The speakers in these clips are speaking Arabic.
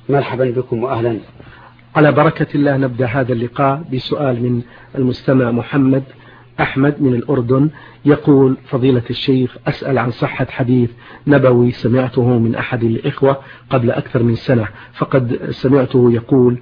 مرحبا بكم وأهلا. على بركة الله نبدأ هذا اللقاء بسؤال من المستمع محمد أحمد من الأردن. يقول: فضيلة الشيخ، أسأل عن صحة حديث نبوي سمعته من أحد الإخوة قبل أكثر من سنة، فقد سمعته يقول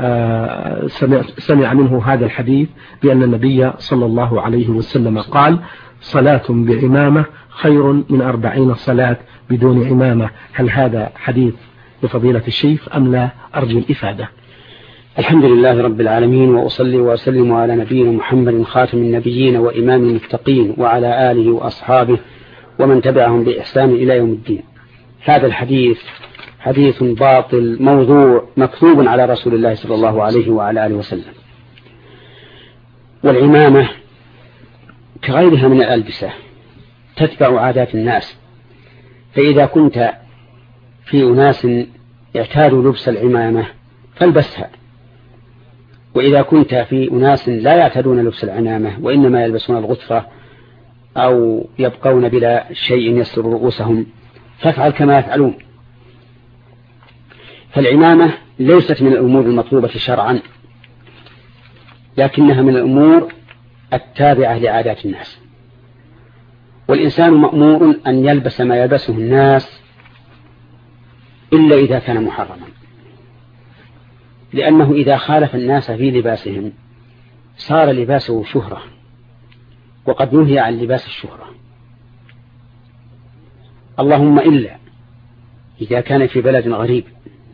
سمع منه هذا الحديث بأن النبي صلى الله عليه وسلم قال: صلاة بعمامة خير من 40 صلاة بدون عمامة. هل هذا حديث بفضيلة الشيخ أم لا؟ أرجو الإفادة. الحمد لله رب العالمين، وأصلي وأسلم على نبينا محمد خاتم النبيين وإمام المتقين وعلى آله وأصحابه ومن تبعهم بإحسان إلى يوم الدين. هذا الحديث حديث باطل موضوع مكذوب على رسول الله صلى الله عليه وعلى آله وسلم. والعمامة كغيرها من الألبسة تتبع عادات الناس، فإذا كنت في أناس اعتادوا لبس العمامة فالبسها، وإذا كنت في أناس لا يعتادون لبس العمامة وإنما يلبسون الغطرة أو يبقون بلا شيء يستر رؤوسهم فافعل كما يفعلون. فالعمامة ليست من الأمور المطلوبة شرعا، لكنها من الأمور التابعة لعادات الناس، والإنسان مأمور أن يلبس ما يلبسه الناس إلا إذا كان محرما، لأنه إذا خالف الناس في لباسهم صار لباسه شهرة، وقد نهي عن لباس الشهرة، اللهم إلا إذا كان في بلد غريب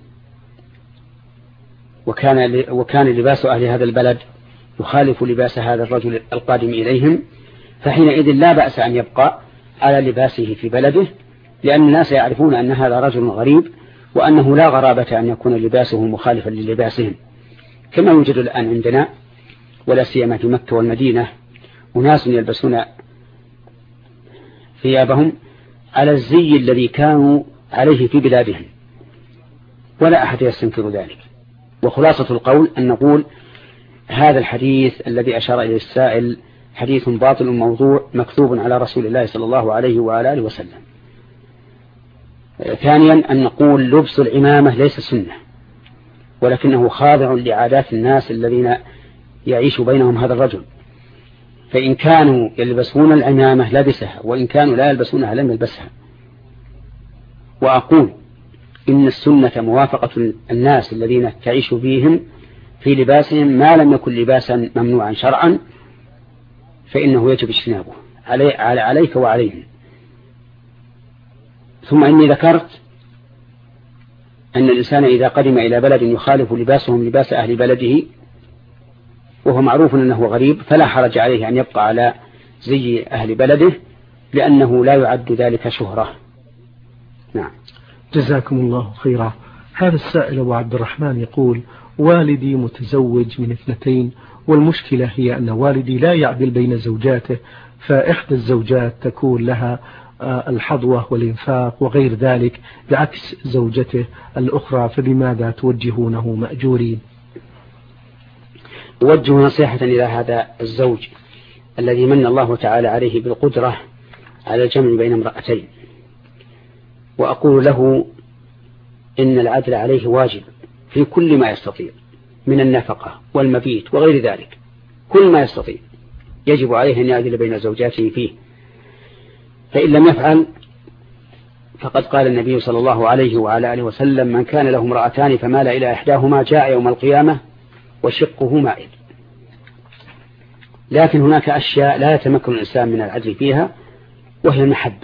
وكان لباس أهل هذا البلد يخالف لباس هذا الرجل القادم إليهم، فحينئذ لا بأس أن يبقى على لباسه في بلده، لأن الناس يعرفون أن هذا رجل غريب وأنه لا غرابة أن يكون لباسه مخالفا للباسهم، كما يوجد الآن عندنا ولا سيما في مكة والمدينة أناس يلبسون ثيابهم على الزي الذي كانوا عليه في بلادهم، ولا أحد يستنكر ذلك. وخلاصة القول أن نقول هذا الحديث الذي أشار إليه السائل حديث باطل موضوع مكذوب على رسول الله صلى الله عليه وعلى آله وسلم. ثانيا أن نقول لبس العمامة ليس سنة، ولكنه خاضع لعادات الناس الذين يعيش بينهم هذا الرجل، فإن كانوا يلبسون العمامة لبسها، وإن كانوا لا يلبسونها لم يلبسها. وأقول إن السنة موافقة الناس الذين تعيش فيهم في لباسهم ما لم يكن لباسا ممنوعا شرعا، فإنه يجب اجتنابه عليك وعليهم. ثم إني ذكرت أن الإنسان إذا قدم إلى بلد يخالف لباسهم لباس أهل بلده وهو معروف أنه غريب فلا حرج عليه أن يبقى على زي أهل بلده، لأنه لا يعد ذلك شهرة. نعم. جزاكم الله خيرا. هذا السائل أبو عبد الرحمن يقول: والدي متزوج من 2، والمشكلة هي أن والدي لا يعدل بين زوجاته، فإحدى الزوجات تكون لها الحظوة والإنفاق وغير ذلك بعكس زوجته الأخرى، فبماذا توجهونه مأجورين؟ أوجه نصيحة إلى هذا الزوج الذي من الله تعالى عليه بالقدرة على الجمع بين امرأتين، وأقول له إن العدل عليه واجب في كل ما يستطيع من النفقة والمبيت وغير ذلك، كل ما يستطيع يجب عليه أن يعدل بين زوجاته فيه، فإن لم يفعل فقد قال النبي صلى الله عليه وعلى آله وسلم: من كان له امرأتان فمال إلى إحداهما جاء يوم القيامة وشقه مائل. لكن هناك أشياء لا يتمكن الإنسان من العدل فيها، وهي المحبة،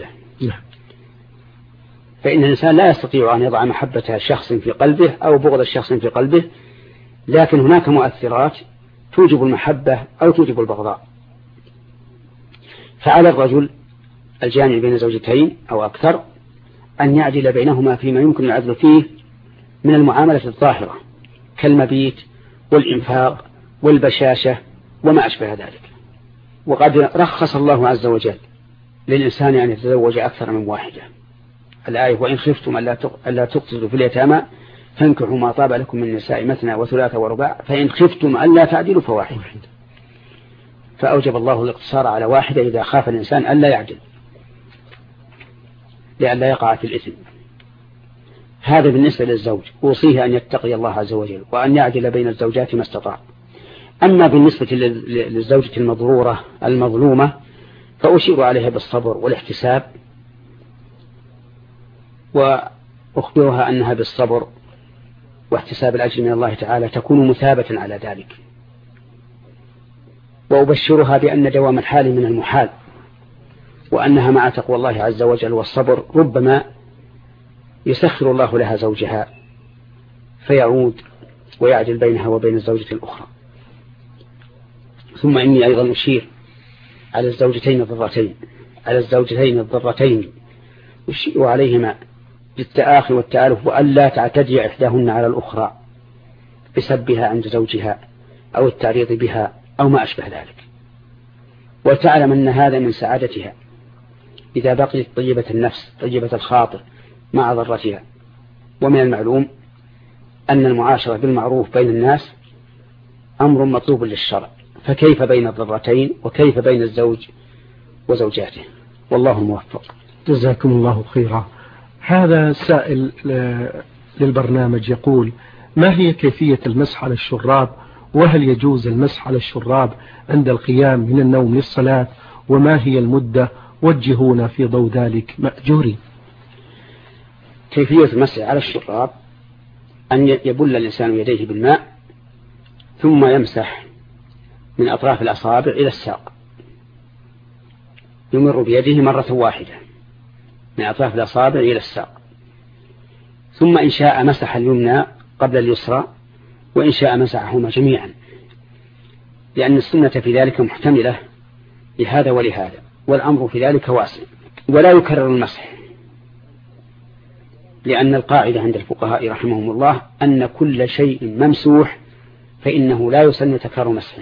فإن الإنسان لا يستطيع أن يضع محبة شخص في قلبه أو بغض الشخص في قلبه، لكن هناك مؤثرات توجب المحبة أو توجب البغضاء. فعلى الرجل الجامع بين زوجتين أو أكثر أن يعدل بينهما فيما يمكن العدل فيه من المعاملة الظاهرة كالمبيت والإنفاق والبشاشة وما أشبه ذلك. وقد رخص الله عز وجل للإنسان أن يتزوج أكثر من واحدة، الآية: وإن خفتم ألا تقسطوا في اليتامى فانكحوا ما طاب لكم من النساء مثنى وثلاث ورباع فإن خفتم ألا تعدلوا فواحدة. فأوجب الله الاقتصار على واحدة إذا خاف الإنسان ألا يعدل لئلا يقع في الإثم. هذا بالنسبة للزوج، أوصيه أن يتقي الله عز وجل وأن يعدل بين الزوجات ما استطاع. أما بالنسبة للزوجة المضرورة المظلومة فأشير عليها بالصبر والاحتساب، وأخبرها أنها بالصبر واحتساب الأجر من الله تعالى تكون مثابة على ذلك، وأبشرها بأن دوام الحال من المحال، وأنها مع تقوى الله عز وجل والصبر ربما يسخر الله لها زوجها فيعود ويعدل بينها وبين الزوجة الأخرى. ثم إني أيضا أشير على الزوجتين الضرتين أشير عليهما بالتآخي والتآلف، وألا تعتدي إحداهن على الأخرى بسبها عند زوجها أو التعريض بها أو ما أشبه ذلك، وتعلم أن هذا من سعادتها إذا بقيت طيبة النفس طيبة الخاطر مع ضرتها. ومن المعلوم أن المعاشرة بالمعروف بين الناس أمر مطلوب للشرع، فكيف بين الضرتين وكيف بين الزوج وزوجاته، والله الموفق. جزاكم الله خيرا. هذا سائل للبرنامج يقول: ما هي كيفية المسح على الشراب؟ وهل يجوز المسح على الشراب عند القيام من النوم للصلاة؟ وما هي المدة؟ وجهونا في ضوء ذلك مأجورين. كيفية المسح على الشراب أن يبل الإنسان يديه بالماء ثم يمسح من أطراف الأصابع إلى الساق، يمر بيده مرة واحدة من أطراف الأصابع إلى الساق، ثم إن شاء مسح اليمنى قبل اليسرى، وإن شاء مسحهما جميعا، لأن السنة في ذلك محتملة لهذا ولهذا، والأمر في ذلك واسع. ولا يكرر المسح، لأن القاعدة عند الفقهاء رحمهم الله أن كل شيء ممسوح فإنه لا يسن تكرار مسحه،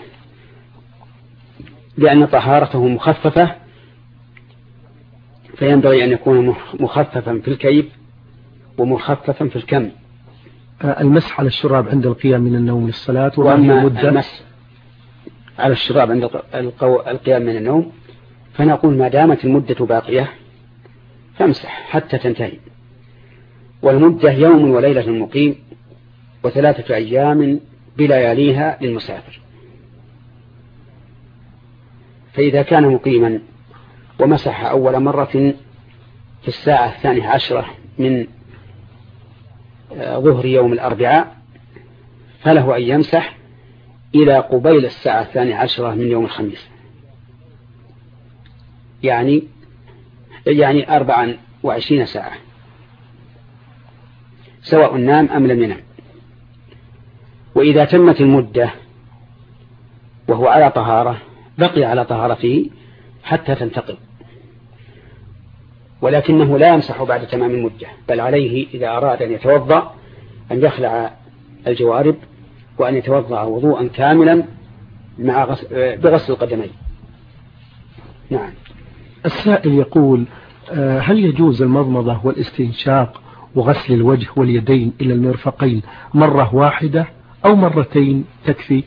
لأن طهارته مخففة، فينبغي أن يكون مخففا في الكيف ومخففا في الكم. المسح على الشراب عند القيام من النوم للصلاة، وأما المسح على الشراب عند القيام من النوم فنقول ما دامت المدة باقية فامسح حتى تنتهي، والمدة يوم وليلة للمقيم، و3 أيام بلياليها للمسافر. فإذا كان مقيما ومسح أول مرة في الساعة 12 من ظهر يوم الأربعاء فله أن يمسح إلى قبيل الساعة 12 من يوم الخميس، يعني 24 ساعة، سواء نام أم لم ينم. وإذا تمت المدة وهو على طهارة بقي على طهارته حتى تنتقل، ولكنه لا يمسح بعد تمام المدة، بل عليه إذا أراد أن يتوضأ أن يخلع الجوارب وأن يتوضأ وضوءا كاملا بغسل القدمين. نعم. السائل يقول: هل يجوز المضمضة والاستنشاق وغسل الوجه واليدين إلى المرفقين مرة واحدة أو مرتين تكفي؟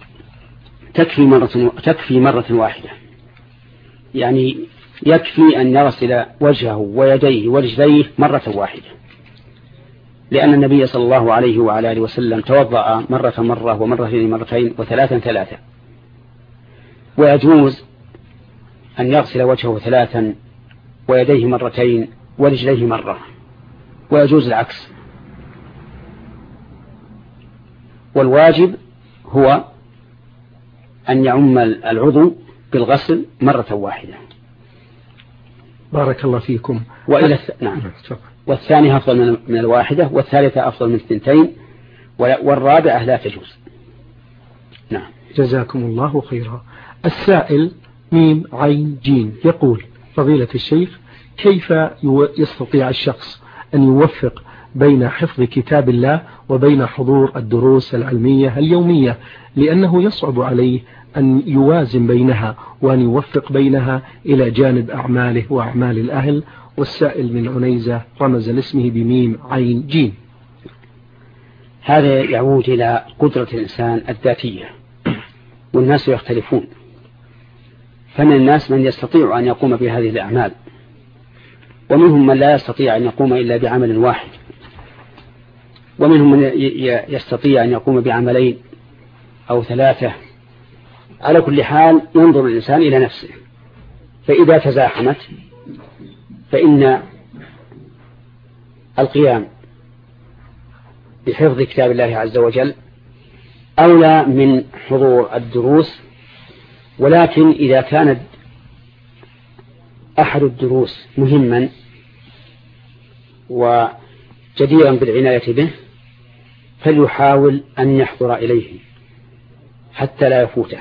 تكفي مرة واحدة، يعني يكفي أن يغسل وجهه ويديه ورجليه مرة واحدة، لأن النبي صلى الله عليه وعلى آله وسلم توضأ مرة ومرتين مرتين وثلاثا ثلاثا. ويجوز أن يغسل وجهه 3 ويديه مرتين ورجليه مرة، ويجوز العكس. والواجب هو أن يعم العضو بالغسل مرة واحدة. بارك الله فيكم. نعم. والثانية أفضل من الواحدة، والثالثة أفضل من 2، والرابعة لا تجوز. نعم. جزاكم الله خيرا. السائل ميم عين جيم يقول: فضيلة الشيخ، كيف يستطيع الشخص أن يوفق بين حفظ كتاب الله وبين حضور الدروس العلمية اليومية، لأنه يصعب عليه أن يوازن بينها وأن يوفق بينها إلى جانب أعماله وأعمال الأهل؟ والسائل من عنيزة رمز لاسمه بميم عين جيم. هذا يعود إلى قدرة الإنسان الذاتية، والناس يختلفون، فمن الناس من يستطيع أن يقوم بهذه الأعمال، ومنهم من لا يستطيع أن يقوم إلا بعمل واحد، ومنهم من يستطيع أن يقوم بعملين أو 3. على كل حال ينظر الإنسان إلى نفسه، فإذا تزاحمت فإن القيام بحفظ كتاب الله عز وجل أولى من حضور الدروس. ولكن إذا كانت أحد الدروس مهما وجديرا بالعناية به فليحاول أن يحضر إليه حتى لا يفوته.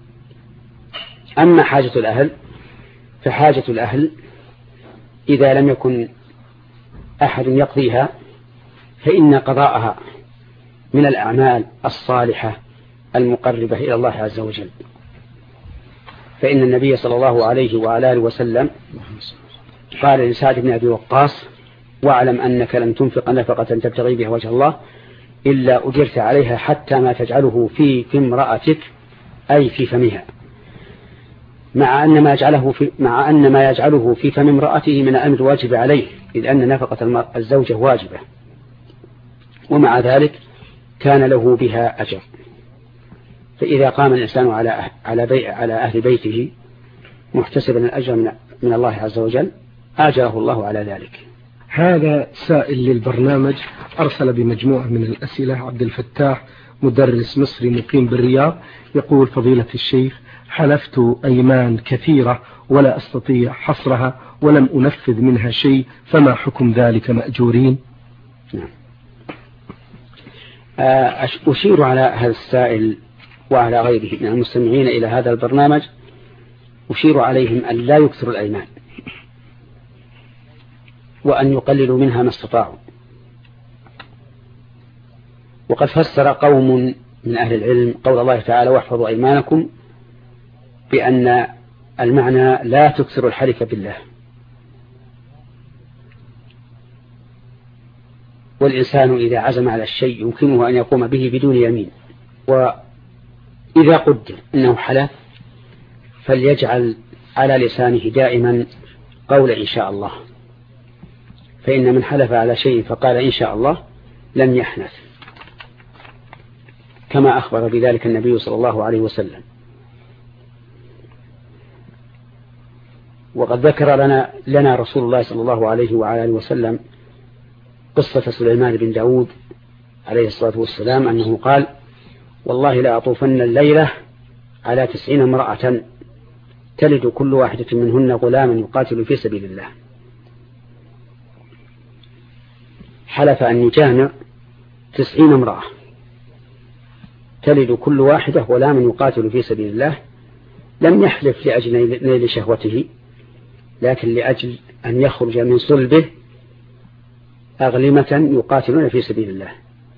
أما حاجة الأهل فحاجة الأهل إذا لم يكن أحد يقضيها فإن قضاءها من الأعمال الصالحة المقربة إلى الله عز وجل. فإن النبي صلى الله عليه وعلى آله وسلم قال لسعد بن أبي وقاص: واعلم أنك لن تنفق نفقة تبتغي بها وجه الله إلا أجرت عليها حتى ما تجعله في امرأتك، أي في فمها، مع أن ما يجعله في فم امرأته من الأمر واجب عليه، إذ أن نفقة الزوجة واجبة، ومع ذلك كان له بها أجر. فإذا قام الإنسان على أهل بيته محتسبا الأجر من الله عز وجل آجره الله على ذلك. هذا سائل للبرنامج أرسل بمجموعة من الأسئلة. عبد الفتاح مدرس مصري مقيم بالرياض يقول: فضيلة الشيخ، حلفت أيمان كثيرة ولا أستطيع حصرها ولم أنفذ منها شيء، فما حكم ذلك؟ مأجورين؟ أشير على هذا السائل وعلى غيره من المستمعين إلى هذا البرنامج، أشير عليهم أن لا يكثروا الأيمان وأن يقللوا منها ما استطاعوا. وقد فسر قوم من أهل العلم قول الله تعالى: واحفظوا أيمانكم، بأن المعنى لا تكثروا الحلف بالله. والإنسان إذا عزم على الشيء يمكنه أن يقوم به بدون يمين، وإذا قدر أنه حلف فليجعل على لسانه دائما قول إن شاء الله، فإن من حلف على شيء فقال إن شاء الله لم يحنث، كما أخبر بذلك النبي صلى الله عليه وسلم. وقد ذكر لنا رسول الله صلى الله عليه وعلى آله وسلم قصة سليمان بن داود عليه الصلاة والسلام أنه قال: والله لا أطوفن الليلة على 90 امرأة تلد كل واحدة منهن غلاما يقاتل في سبيل الله. حلف أن يجامع 90 امرأة تلد كل واحدة غلاما يقاتل في سبيل الله. لم يحلف لأجل نيل شهوته، لكن لأجل أن يخرج من صلبه أغلمة يقاتلون في سبيل الله،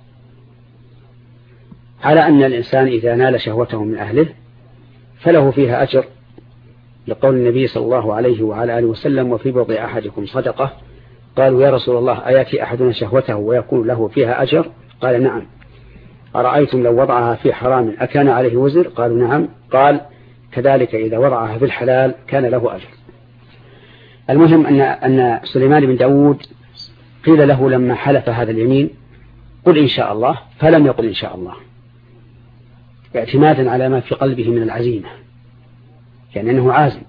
على أن الإنسان إذا نال شهوته من أهله فله فيها أجر، لقول النبي صلى الله عليه وعلى آله وسلم: وفي بضع أحدكم صدقة. قالوا: يا رسول الله، أياتي أحدنا شهوته ويكون له فيها أجر؟ قال: نعم. أرأيتم لو وضعها في حرام أكان عليه وزر؟ قالوا: نعم. قال: كذلك إذا وضعها في الحلال كان له أجر. المهم أن سليمان بن داود قيل له لما حلف هذا اليمين: قل إن شاء الله، فلم يقل إن شاء الله، اعتمادا على ما في قلبه من العزيمة، يعني أنه عازم.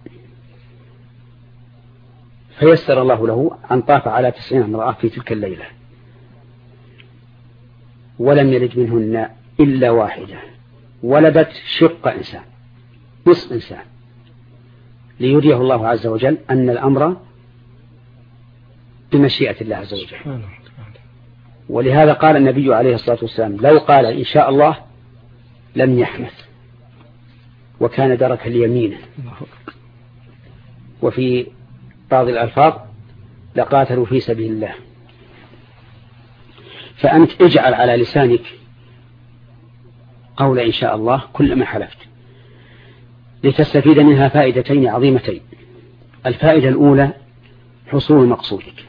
فيسر الله له أن طاف على 90 امرأة في تلك الليلة، ولم يلد منهن إلا واحدة، ولدت شق إنسان، نصف إنسان، ليريه الله عز وجل أن الأمر بمشيئة الله عز وجل. ولهذا قال النبي عليه الصلاة والسلام: لو قال إن شاء الله لم يحنث، وكان درك اليمين. وفي بعض الألفاظ: لقاتلوا في سبيل الله. فأنت اجعل على لسانك قول إن شاء الله كلما حلفت، لتستفيد منها فائدتين عظيمتين. الفائدة الأولى حصول مقصودك،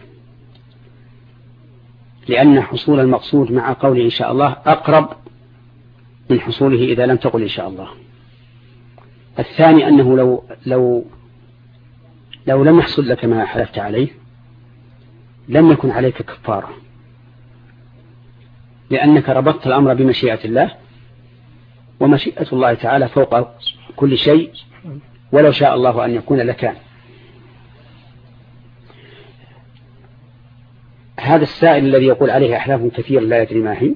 لأن حصول المقصود مع قول إن شاء الله أقرب من حصوله إذا لم تقل إن شاء الله. الثاني أنه لو لم يحصل لك ما حلفت عليه لم يكن عليك كفارة، لأنك ربطت الأمر بمشيئة الله، ومشيئة الله تعالى فوق كل شيء، ولو شاء الله أن يكون لكان. هذا السائل الذي يقول عليه أحلاف كثير لا يدري ما هي،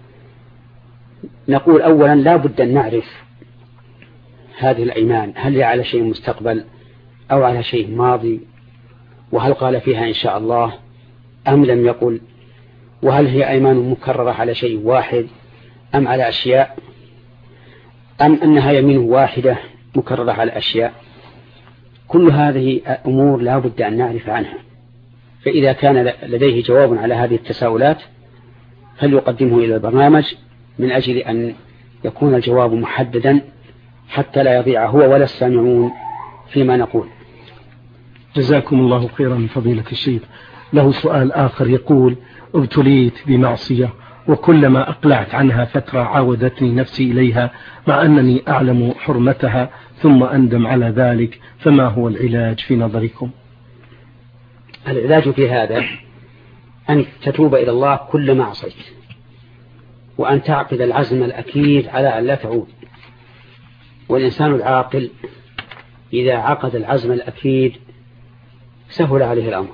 نقول أولا لا بد أن نعرف هذه الأيمان هل هي على شيء مستقبل أو على شيء ماضي، وهل قال فيها إن شاء الله أم لم يقل، وهل هي أيمان مكررة على شيء واحد أم على أشياء، أم أنها يمين واحدة مكررة على أشياء. كل هذه أمور لا بد أن نعرف عنها، فإذا كان لديه جواب على هذه التساؤلات فليقدمه إلى البرنامج من أجل أن يكون الجواب محددا حتى لا يضيع هو ولا السامعون فيما نقول. جزاكم الله خيرا فضيلة الشيخ. له سؤال آخر يقول: ابتليت بمعصية وكلما أقلعت عنها فترة عاودتني نفسي إليها مع أنني أعلم حرمتها ثم أندم على ذلك، فما هو العلاج في نظركم؟ العلاج في هذا أن تتوب إلى الله كلما عصيت، وأن تعقد العزم الأكيد على أن لا تعود. والإنسان العاقل إذا عقد العزم الأكيد سهل عليه الأمر،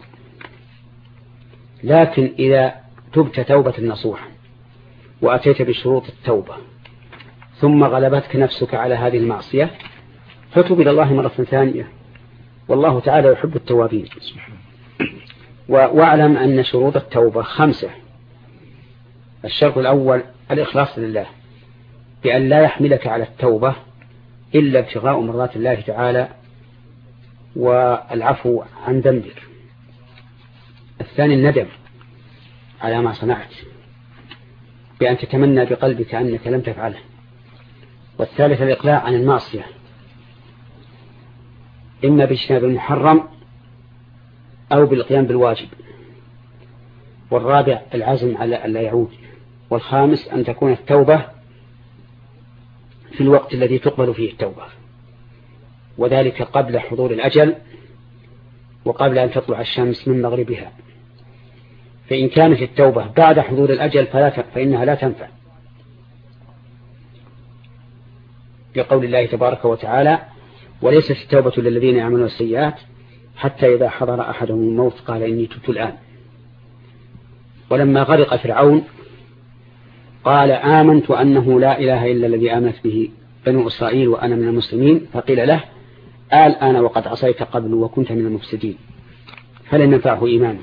لكن إذا تبت توبة نصوحا وأتيت بشروط التوبة ثم غلبتك نفسك على هذه المعصية فتوب إلى الله مرة ثانية، والله تعالى يحب التوابين. واعلم أن شروط التوبة 5. الشرط الأول الإخلاص لله، بأن لا يحملك على التوبة إلا ابتغاء مرضات الله تعالى والعفو عن ذنبك. الثاني الندم على ما صنعت بأن تتمنى بقلبك أنك لم تفعله. والثالث الإقلاع عن المعصية، إما باجتناب المحرم أو بالقيام بالواجب. والرابع العزم على أن لا يعود. والخامس أن تكون التوبة في الوقت الذي تقبل فيه التوبة، وذلك قبل حضور الأجل وقبل أن تطلع الشمس من مغربها. فإن كانت التوبة بعد حضور الأجل فإنها لا تنفع، لقول الله تبارك وتعالى: وليست التوبة للذين يعملون السيئات حتى إذا حضر أحدهم الموت قال إني تبت الآن. ولما غرق فرعون قال: آمنت أنه لا إله إلا الذي آمنت به بنو إسرائيل وأنا من المسلمين، فقيل له: الآن وقد عصيت قبل وكنت من المفسدين، فلن ينفعه إيمانه.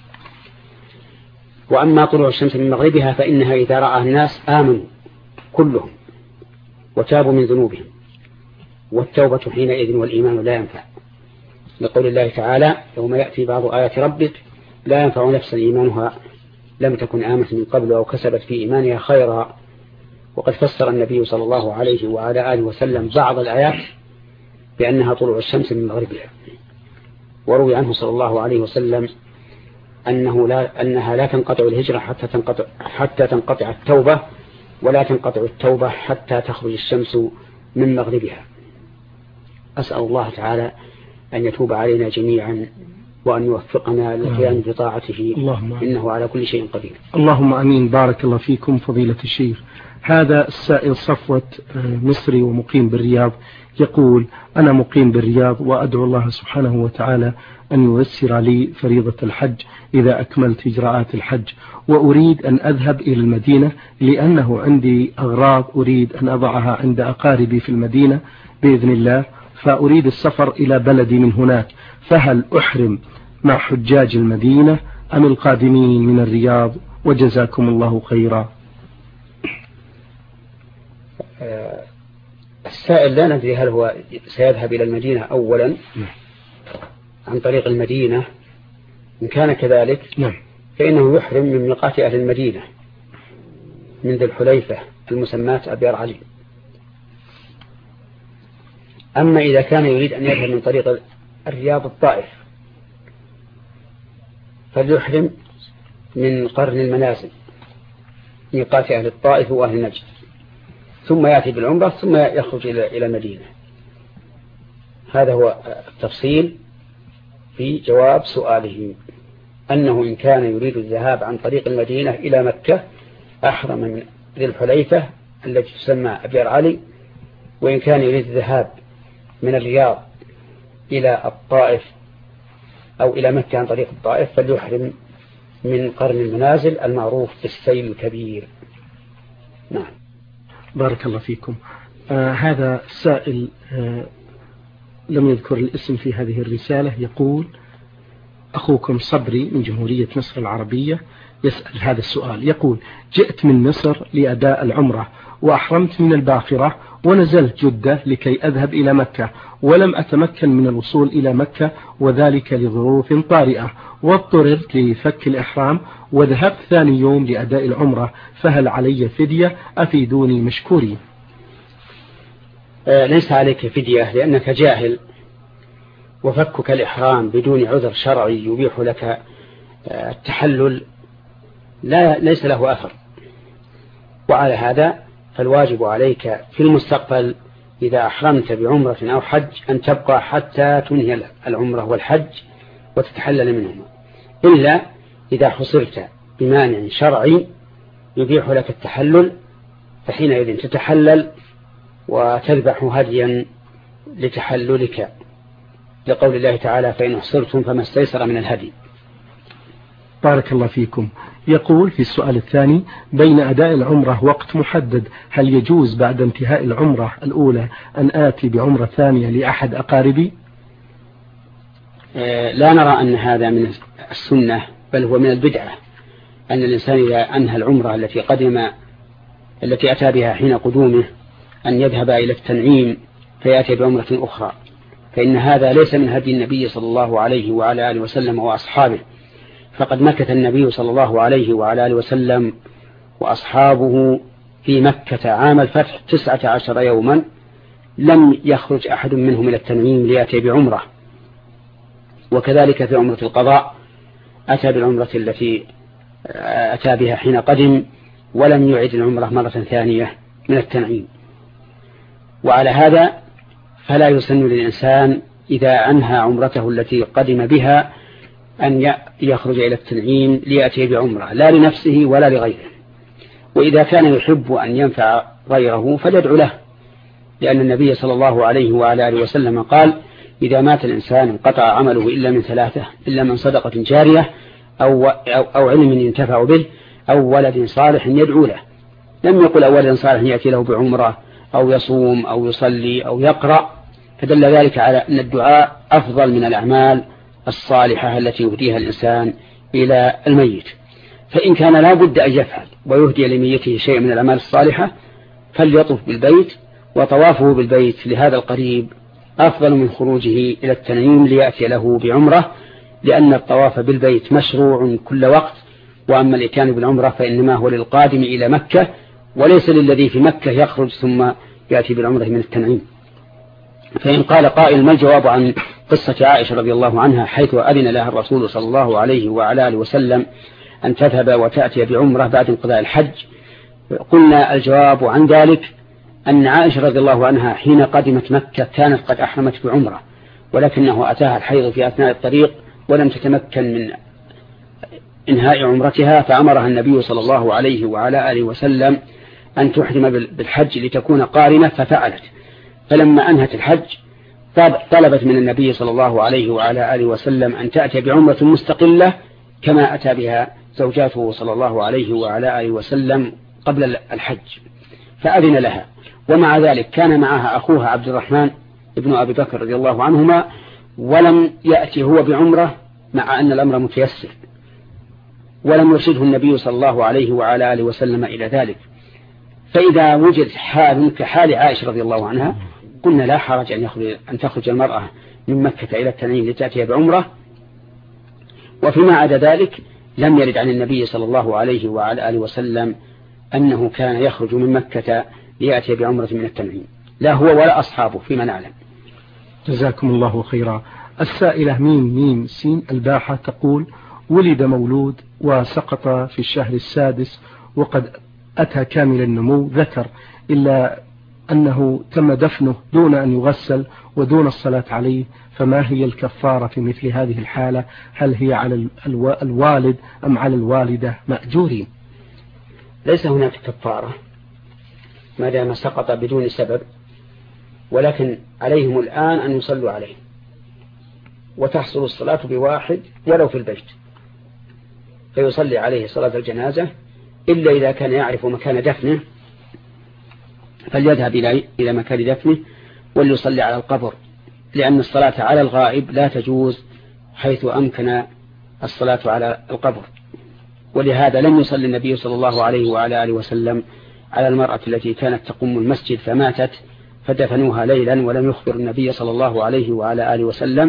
وأما طلوع الشمس من مغربها فإنها إذا رأى الناس آمنوا كلهم وتابوا من ذنوبهم، والتوبة حينئذ والإيمان لا ينفع، لقول الله تعالى: يوم يأتي بعض آيات ربك لا ينفع نفسا إيمانها لم تكن آمنت من قبل أو كسبت في إيمانها خيرا. وقد فسر النبي صلى الله عليه وعلى آله وسلم بعض الآيات بأنها طلوع الشمس من مغربها. وروي عنه صلى الله عليه وسلم أنها لا تنقطع الهجرة حتى تنقطع التوبة، ولا تنقطع التوبة حتى تخرج الشمس من مغربها. أسأل الله تعالى أن يتوب علينا جميعا وأن يوفقنا للقيام بطاعته، إنه على كل شيء قدير. اللهم أمين. بارك الله فيكم فضيلة الشيخ. هذا السائل صفوة مصري ومقيم بالرياض يقول: أنا مقيم بالرياض وأدعو الله سبحانه وتعالى أن ييسر لي فريضة الحج إذا أكملت إجراءات الحج، وأريد أن أذهب إلى المدينة لأنه عندي أغراض أريد أن أضعها عند أقاربي في المدينة بإذن الله، فأريد السفر إلى بلدي من هناك، فهل أحرم مع حجاج المدينة أم القادمين من الرياض؟ وجزاكم الله خيرا. السائل لا ندري هل هو سيذهب إلى المدينة أولا عن طريق المدينة. إن كان كذلك فإنه يحرم من ميقات أهل المدينة من ذي الحليفة المسماة أبيار علي. أما إذا كان يريد أن يذهب من طريق الرياض الطائف فليحرم من قرن المنازل ميقات أهل الطائف وأهل نجد، ثم يأتي بالعمرة ثم يخرج إلى المدينة. هذا هو التفصيل في جواب سؤاله، أنه إن كان يريد الذهاب عن طريق المدينة إلى مكة أحرم من ذي الحليفة التي تسمى أبيار علي، وإن كان يريد الذهاب من الرياض إلى الطائف أو إلى مكة عن طريق الطائف فليحرم من قرن المنازل المعروف بالسيل الكبير. نعم. بارك الله فيكم. هذا السائل لم يذكر الاسم في هذه الرسالة، يقول: أخوكم صبري من جمهورية مصر العربية يسأل هذا السؤال، يقول: جئت من مصر لأداء العمرة وأحرمت من الباخرة ونزلت جدة لكي أذهب إلى مكة، ولم أتمكن من الوصول إلى مكة وذلك لظروف طارئة، واضطررت لفك الإحرام وذهبت ثاني يوم لأداء العمرة، فهل علي فدية؟ أفيدوني مشكورين. ليس عليك فدية لأنك جاهل، وفكك الإحرام بدون عذر شرعي يبيح لك التحلل ليس له أثر. وعلى هذا فالواجب عليك في المستقبل إذا أحرمت بعمرة أو حج أن تبقى حتى تنهي العمرة والحج وتتحلل منهما، إلا إذا حصرت بمانع شرعي يبيح لك التحلل، فحينئذ تتحلل وتذبح هديا لتحللك، لقول الله تعالى: فإن أحصرتم فما استيسر من الهدي. بارك الله فيكم. يقول في السؤال الثاني: بين أداء العمرة وقت محدد، هل يجوز بعد انتهاء العمرة الأولى أن آتي بعمرة ثانية لأحد أقاربي؟ لا نرى أن هذا من السنة، بل هو من البدعة، أن الإنسان إذا أنهى العمرة التي أتى بها حين قدومه أن يذهب إلى التنعيم فيأتي بعمرة أخرى، فإن هذا ليس من هدي النبي صلى الله عليه وعلى آله وسلم وأصحابه. فقد مكث النبي صلى الله عليه وعلى آله وسلم وأصحابه في مكة عام الفتح 19 يوما، لم يخرج أحد منهم إلى التنعيم ليأتي بعمرة. وكذلك في عمرة القضاء أتى بالعمرة التي أتى بها حين قدم، ولم يعد العمرة مرة ثانية من التنعيم. وعلى هذا فلا يسن للإنسان إذا أنهى عمرته التي قدم بها أن يخرج إلى التنعيم ليأتي بعمرة، لا لنفسه ولا لغيره. وإذا كان يحب أن ينفع غيره فليدعو له، لأن النبي صلى الله عليه وعلى آله وسلم قال: إذا مات الإنسان انقطع عمله إلا من ثلاثة، إلا من صدقة جارية أو علم ينتفع به أو ولد صالح يدعو له. لم يقل أو ولد صالح يأتي له بعمرة أو يصوم أو يصلي أو يقرأ، فدل ذلك على أن الدعاء أفضل من الأعمال الصالحة التي يهديها الإنسان إلى الميت. فإن كان لا بد أن يفعل ويهدي لميته شيء من الأعمال الصالحة فليطف بالبيت، وطوافه بالبيت لهذا القريب أفضل من خروجه إلى التنعيم ليأتي له بعمرة، لأن الطواف بالبيت مشروع كل وقت، وأما الإتيان بالعمرة فإنما هو للقادم إلى مكة وليس للذي في مكة يخرج ثم يأتي بالعمرة من التنعيم. فإن قال قائل: ما الجواب عن قصة عائشة رضي الله عنها حيث أذن لها الرسول صلى الله عليه وعلى آله وسلم أن تذهب وتأتي بعمرة بعد انقضاء الحج؟ قلنا الجواب عن ذلك أن عائشة رضي الله عنها حين قدمت مكة كانت قد أحرمت بعمرة، ولكنه أتاها الحيض في أثناء الطريق ولم تتمكن من إنهاء عمرتها، فأمرها النبي صلى الله عليه وعلى آله وسلم أن تحرم بالحج لتكون قارنة، ففعلت. فلما أنهت الحج طلبت من النبي صلى الله عليه وعلى آله وسلم أن تأتي بعمرة مستقلة كما أتى بها زوجاته صلى الله عليه وعلى آله وسلم قبل الحج، فأذن لها. ومع ذلك كان معها أخوها عبد الرحمن ابن أبي بكر رضي الله عنهما، ولم يأتي هو بعمرة مع أن الأمر متيسر، ولم يرشده النبي صلى الله عليه وعلى آله وسلم إلى ذلك. فإذا وجد حال كحال عائشة رضي الله عنها قلنا لا حرج أن تخرج المرأة من مكة إلى التنعيم لتأتي بعمرة. وفيما عدا ذلك لم يرد عن النبي صلى الله عليه وعلى آله وسلم أنه كان يخرج من مكة ليأتي بعمرة من التنعيم، لا هو ولا أصحابه فيما نعلم. جزاكم الله خيرا. السائلة ميم سين الباحة تقول: ولد مولود وسقط في الشهر السادس وقد أتى كامل النمو ذكر، إلا أنه تم دفنه دون أن يغسل ودون الصلاة عليه، فما هي الكفارة في مثل هذه الحالة؟ هل هي على الوالد أم على الوالدة مأجورين؟ ليس هناك كفارة ما دام سقط بدون سبب، ولكن عليهم الآن أن يصلوا عليه، وتحصل الصلاة بواحد ولو في البيت، فيصلي عليه صلاة الجنازة، إلا إذا كان يعرف مكان دفنه فليذهب إلى مكان دفنه وليصلي على القبر، لأن الصلاة على الغائب لا تجوز حيث أمكن الصلاة على القبر. ولهذا لم يصلي النبي صلى الله عليه وعلى آله وسلم على المرأة التي كانت تقوم المسجد فماتت فدفنوها ليلا ولم يخبر النبي صلى الله عليه وعلى آله وسلم،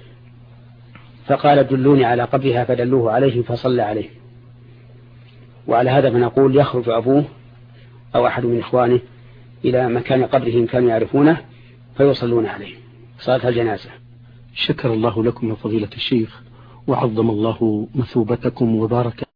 فقال دلوني على قبرها فدلوه عليه فصلى عليه. وعلى هذا فنقول يخرج أبوه أو أحد من إخوانه إلى مكان قبرهم كانوا يعرفونه فيصلون عليه صلاة الجنازة. شكر الله لكم يا فضيلة الشيخ، وعظم الله مثوبتكم وبارك